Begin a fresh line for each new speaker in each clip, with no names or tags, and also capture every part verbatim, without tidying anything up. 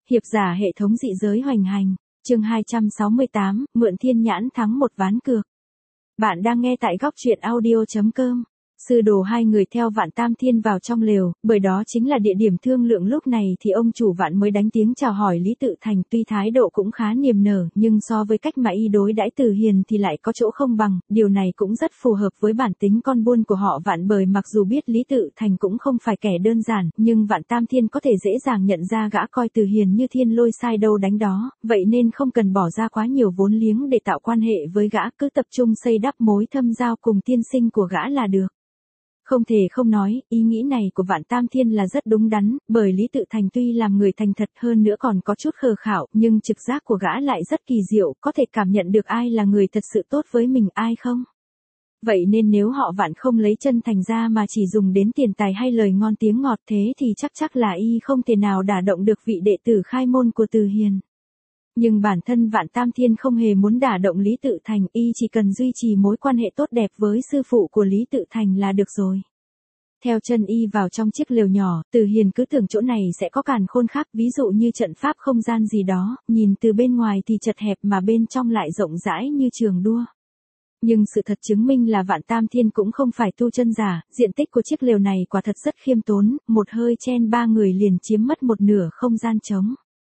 Hiệp giả hệ thống dị giới hoành hành, chương hai trăm sáu mươi tám, mượn thiên nhãn thắng một ván cược. Bạn đang nghe tại góc truyện audio chấm com. Sư đồ hai người theo Vạn Tam Thiên vào trong lều, bởi đó chính là địa điểm thương lượng. Lúc này thì ông chủ Vạn mới đánh tiếng chào hỏi Lý Tự Thành, tuy thái độ cũng khá niềm nở, nhưng so với cách mà y đối đãi Từ Hiền thì lại có chỗ không bằng, điều này cũng rất phù hợp với bản tính con buôn của họ Vạn. Bởi mặc dù biết Lý Tự Thành cũng không phải kẻ đơn giản, nhưng Vạn Tam Thiên có thể dễ dàng nhận ra gã coi Từ Hiền như thiên lôi sai đâu đánh đó, vậy nên không cần bỏ ra quá nhiều vốn liếng để tạo quan hệ với gã, cứ tập trung xây đắp mối thâm giao cùng tiên sinh của gã là được. Không thể không nói, ý nghĩ này của Vạn Tam Thiên là rất đúng đắn, bởi Lý Tự Thành tuy làm người thành thật hơn nữa còn có chút khờ khảo, nhưng trực giác của gã lại rất kỳ diệu, có thể cảm nhận được ai là người thật sự tốt với mình, ai không. Vậy nên nếu họ Vạn không lấy chân thành ra mà chỉ dùng đến tiền tài hay lời ngon tiếng ngọt thế thì chắc chắc là y không thể nào đả động được vị đệ tử khai môn của Từ Hiền. Nhưng bản thân Vạn Tam Thiên không hề muốn đả động Lý Tự Thành, y chỉ cần duy trì mối quan hệ tốt đẹp với sư phụ của Lý Tự Thành là được rồi. Theo chân y vào trong chiếc lều nhỏ, Từ Hiền cứ tưởng chỗ này sẽ có càn khôn khác, ví dụ như trận pháp không gian gì đó, nhìn từ bên ngoài thì chật hẹp mà bên trong lại rộng rãi như trường đua. Nhưng sự thật chứng minh là Vạn Tam Thiên cũng không phải tu chân giả, diện tích của chiếc lều này quả thật rất khiêm tốn, một hơi chen ba người liền chiếm mất một nửa không gian trống.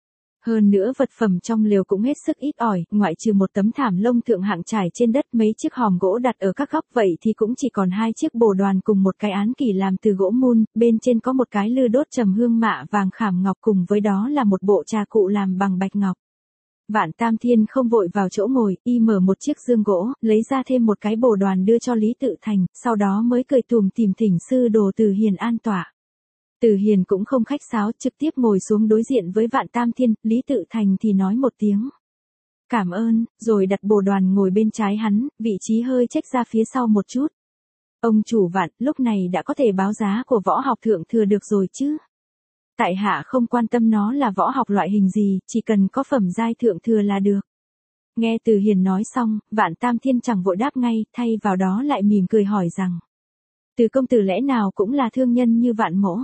Hơn nữa vật phẩm trong lều cũng hết sức ít ỏi, ngoại trừ một tấm thảm lông thượng hạng trải trên đất, mấy chiếc hòm gỗ đặt ở các góc, vậy thì cũng chỉ còn hai chiếc bồ đoàn cùng một cái án kỷ làm từ gỗ mun, bên trên có một cái lư đốt trầm hương mạ vàng khảm ngọc, cùng với đó là một bộ trà cụ làm bằng bạch ngọc. Vạn Tam Thiên không vội vào chỗ ngồi, y mở một chiếc dương gỗ, lấy ra thêm một cái bồ đoàn đưa cho Lý Tự Thành, sau đó mới cười tùm tìm thỉnh sư đồ Từ Hiền an tọa. Từ Hiền cũng không khách sáo, trực tiếp ngồi xuống đối diện với Vạn Tam Thiên, Lý Tự Thành thì nói một tiếng cảm ơn, rồi đặt bồ đoàn ngồi bên trái hắn, vị trí hơi chếch ra phía sau một chút. Ông chủ Vạn, lúc này đã có thể báo giá của võ học thượng thừa được rồi chứ? Tại hạ không quan tâm nó là võ học loại hình gì, chỉ cần có phẩm giai thượng thừa là được. Nghe Từ Hiền nói xong, Vạn Tam Thiên chẳng vội đáp ngay, thay vào đó lại mỉm cười hỏi rằng: Từ công tử lẽ nào cũng là thương nhân như Vạn mỗ?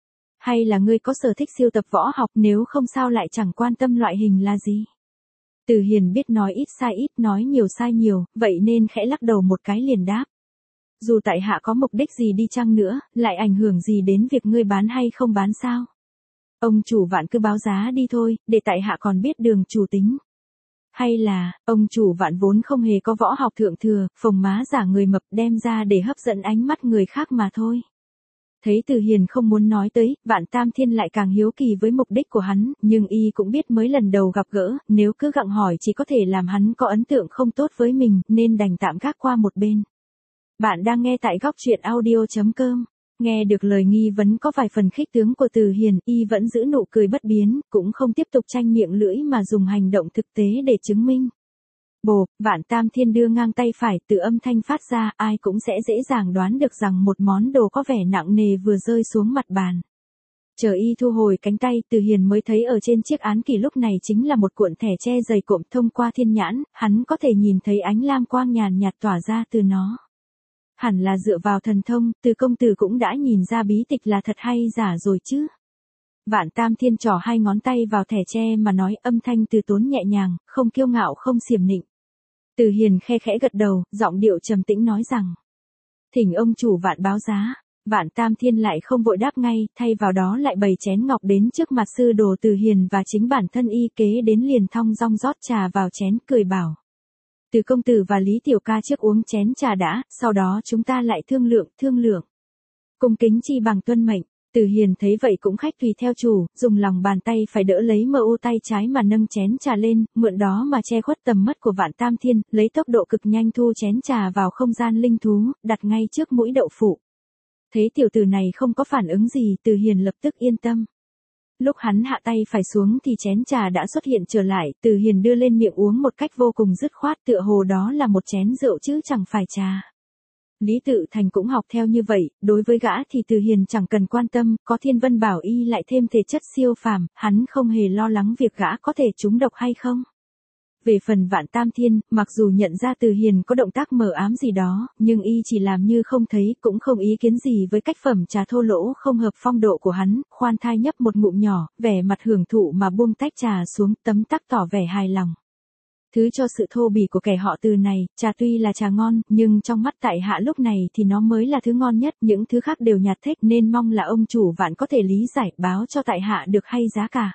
Hay là ngươi có sở thích siêu tập võ học, nếu không sao lại chẳng quan tâm loại hình là gì? Từ Hiền biết nói ít sai ít, nói nhiều sai nhiều, vậy nên khẽ lắc đầu một cái liền đáp: Dù tại hạ có mục đích gì đi chăng nữa, lại ảnh hưởng gì đến việc ngươi bán hay không bán sao? Ông chủ Vạn cứ báo giá đi thôi, để tại hạ còn biết đường chủ tính. Hay là, ông chủ Vạn vốn không hề có võ học thượng thừa, phồng má giả người mập đem ra để hấp dẫn ánh mắt người khác mà thôi. Thấy Từ Hiền không muốn nói tới, Vạn Tam Thiên lại càng hiếu kỳ với mục đích của hắn, nhưng y cũng biết mới lần đầu gặp gỡ, nếu cứ gặng hỏi chỉ có thể làm hắn có ấn tượng không tốt với mình, nên đành tạm gác qua một bên. Bạn đang nghe tại góc truyện audio chấm com. Nghe được lời nghi vấn có vài phần khích tướng của Từ Hiền, y vẫn giữ nụ cười bất biến, cũng không tiếp tục tranh miệng lưỡi mà dùng hành động thực tế để chứng minh. Bộp, Vạn Tam Thiên đưa ngang tay phải, từ âm thanh phát ra, ai cũng sẽ dễ dàng đoán được rằng một món đồ có vẻ nặng nề vừa rơi xuống mặt bàn. Chờ y thu hồi cánh tay, Từ Hiền mới thấy ở trên chiếc án kỷ lúc này chính là một cuộn thẻ tre dày cộm, thông qua thiên nhãn, hắn có thể nhìn thấy ánh lam quang nhàn nhạt tỏa ra từ nó. Hẳn là dựa vào thần thông, Từ công tử cũng đã nhìn ra bí tịch là thật hay giả rồi chứ. Vạn Tam Thiên trỏ hai ngón tay vào thẻ tre mà nói, âm thanh từ tốn nhẹ nhàng, không kiêu ngạo không xiểm nịnh. Từ Hiền khe khẽ gật đầu, giọng điệu trầm tĩnh nói rằng: Thỉnh ông chủ Vạn báo giá. Vạn Tam Thiên lại không vội đáp ngay, thay vào đó lại bày chén ngọc đến trước mặt sư đồ Từ Hiền và chính bản thân y, kế đến liền thong dong rót trà vào chén, cười bảo: Từ công tử và Lý tiểu ca trước uống chén trà đã, sau đó chúng ta lại thương lượng, thương lượng. Cung kính chi bằng tuân mệnh. Từ Hiền thấy vậy cũng khách tùy theo chủ, dùng lòng bàn tay phải đỡ lấy mờ ô tay trái mà nâng chén trà lên, mượn đó mà che khuất tầm mắt của Vạn Tam Thiên, lấy tốc độ cực nhanh thu chén trà vào không gian linh thú, đặt ngay trước mũi đậu phụ. Thấy tiểu tử này không có phản ứng gì, Từ Hiền lập tức yên tâm. Lúc hắn hạ tay phải xuống thì chén trà đã xuất hiện trở lại, Từ Hiền đưa lên miệng uống một cách vô cùng dứt khoát, tựa hồ đó là một chén rượu chứ chẳng phải trà. Lý Tự Thành cũng học theo như vậy, đối với gã thì Từ Hiền chẳng cần quan tâm, có Thiên Vân Bảo Y lại thêm thể chất siêu phàm, hắn không hề lo lắng việc gã có thể trúng độc hay không. Về phần Vạn Tam Thiên, mặc dù nhận ra Từ Hiền có động tác mờ ám gì đó, nhưng y chỉ làm như không thấy, cũng không ý kiến gì với cách phẩm trà thô lỗ không hợp phong độ của hắn, khoan thai nhấp một ngụm nhỏ, vẻ mặt hưởng thụ mà buông tách trà xuống, tấm tắc tỏ vẻ hài lòng. Thứ cho sự thô bỉ của kẻ họ Từ này, trà tuy là trà ngon, nhưng trong mắt tại hạ lúc này thì nó mới là thứ ngon nhất, những thứ khác đều nhạt thếch, nên mong là ông chủ Vạn có thể lý giải, báo cho tại hạ được hay giá cả.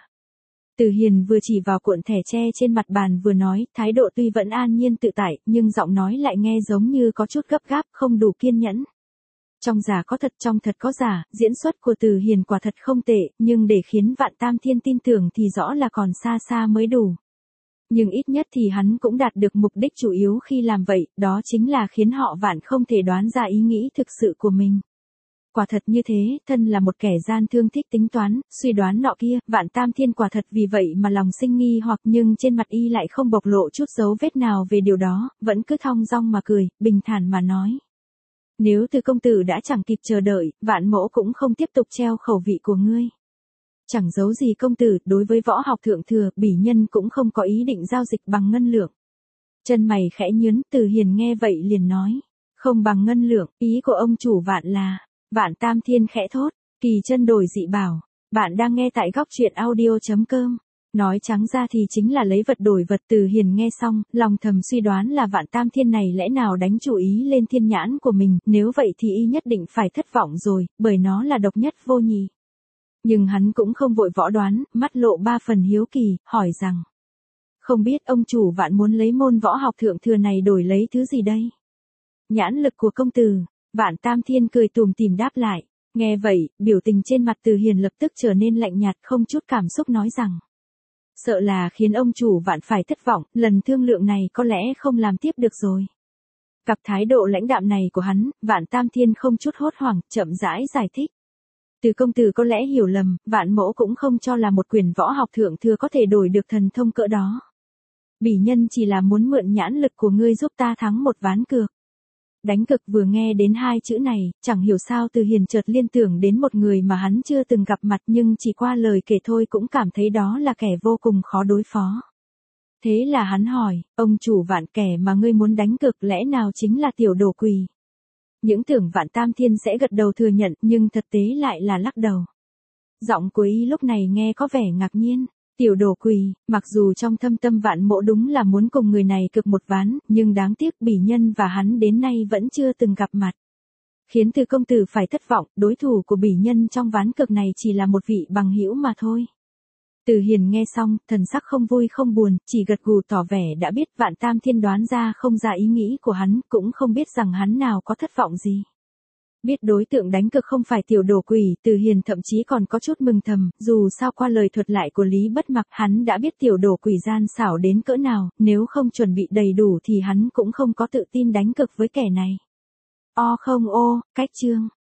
Từ Hiền vừa chỉ vào cuộn thẻ tre trên mặt bàn vừa nói, thái độ tuy vẫn an nhiên tự tại, nhưng giọng nói lại nghe giống như có chút gấp gáp, không đủ kiên nhẫn. Trong giả có thật, trong thật có giả, diễn xuất của Từ Hiền quả thật không tệ, nhưng để khiến Vạn Tam Thiên tin tưởng thì rõ là còn xa xa mới đủ. Nhưng ít nhất thì hắn cũng đạt được mục đích chủ yếu khi làm vậy, đó chính là khiến họ Vạn không thể đoán ra ý nghĩ thực sự của mình. Quả thật như thế, thân là một kẻ gian thương thích tính toán, suy đoán nọ kia, Vạn Tam Thiên quả thật vì vậy mà lòng sinh nghi hoặc, nhưng trên mặt y lại không bộc lộ chút dấu vết nào về điều đó, vẫn cứ thong dong mà cười, bình thản mà nói. Nếu Từ công tử đã chẳng kịp chờ đợi, Vạn mỗ cũng không tiếp tục treo khẩu vị của ngươi. Chẳng giấu gì công tử, đối với võ học thượng thừa, bỉ nhân cũng không có ý định giao dịch bằng ngân lượng. Chân mày khẽ nhướng, Từ Hiền nghe vậy liền nói. Không bằng ngân lượng, ý của ông chủ Vạn là... Vạn Tam Thiên khẽ thốt, kỳ chân đổi dị bảo. Bạn đang nghe tại góc truyện audio chấm com. Nói trắng ra thì chính là lấy vật đổi vật. Từ Hiền nghe xong, lòng thầm suy đoán là Vạn Tam Thiên này lẽ nào đánh chủ ý lên thiên nhãn của mình, nếu vậy thì y nhất định phải thất vọng rồi, bởi nó là độc nhất vô nhị. Nhưng hắn cũng không vội võ đoán, mắt lộ ba phần hiếu kỳ, hỏi rằng. Không biết ông chủ Vạn muốn lấy môn võ học thượng thừa này đổi lấy thứ gì đây? Nhãn lực của công tử. Vạn Tam Thiên cười tủm tỉm đáp lại. Nghe vậy, biểu tình trên mặt Từ Hiền lập tức trở nên lạnh nhạt, không chút cảm xúc nói rằng. Sợ là khiến ông chủ Vạn phải thất vọng, lần thương lượng này có lẽ không làm tiếp được rồi. Gặp thái độ lãnh đạm này của hắn, Vạn Tam Thiên không chút hốt hoảng, chậm rãi giải thích. Từ công tử có lẽ hiểu lầm, Vạn mỗ cũng không cho là một quyền võ học thượng thừa có thể đổi được thần thông cỡ đó. Bỉ nhân chỉ là muốn mượn nhãn lực của ngươi giúp ta thắng một ván cược. Đánh cực vừa nghe đến hai chữ này, chẳng hiểu sao Từ Hiền chợt liên tưởng đến một người mà hắn chưa từng gặp mặt, nhưng chỉ qua lời kể thôi cũng cảm thấy đó là kẻ vô cùng khó đối phó. Thế là hắn hỏi, ông chủ Vạn, kẻ mà ngươi muốn đánh cực lẽ nào chính là tiểu đồ quỳ? Những tưởng Vạn Tam Thiên sẽ gật đầu thừa nhận, nhưng thực tế lại là lắc đầu. Giọng của y lúc này nghe có vẻ ngạc nhiên. Tiểu đồ quỳ, mặc dù trong thâm tâm Vạn mỗ đúng là muốn cùng người này cực một ván, nhưng đáng tiếc bỉ nhân và hắn đến nay vẫn chưa từng gặp mặt. Khiến Từ công tử phải thất vọng, đối thủ của bỉ nhân trong ván cực này chỉ là một vị bằng hữu mà thôi. Từ Hiền nghe xong, thần sắc không vui không buồn, chỉ gật gù tỏ vẻ đã biết. Vạn Tam Thiên đoán ra không ra ý nghĩ của hắn, cũng không biết rằng hắn nào có thất vọng gì. Biết đối tượng đánh cực không phải tiểu đồ quỷ, Từ Hiền thậm chí còn có chút mừng thầm, dù sao qua lời thuật lại của Lý Bất Mặc, hắn đã biết tiểu đồ quỷ gian xảo đến cỡ nào, nếu không chuẩn bị đầy đủ thì hắn cũng không có tự tin đánh cực với kẻ này. O không ô, cách chương.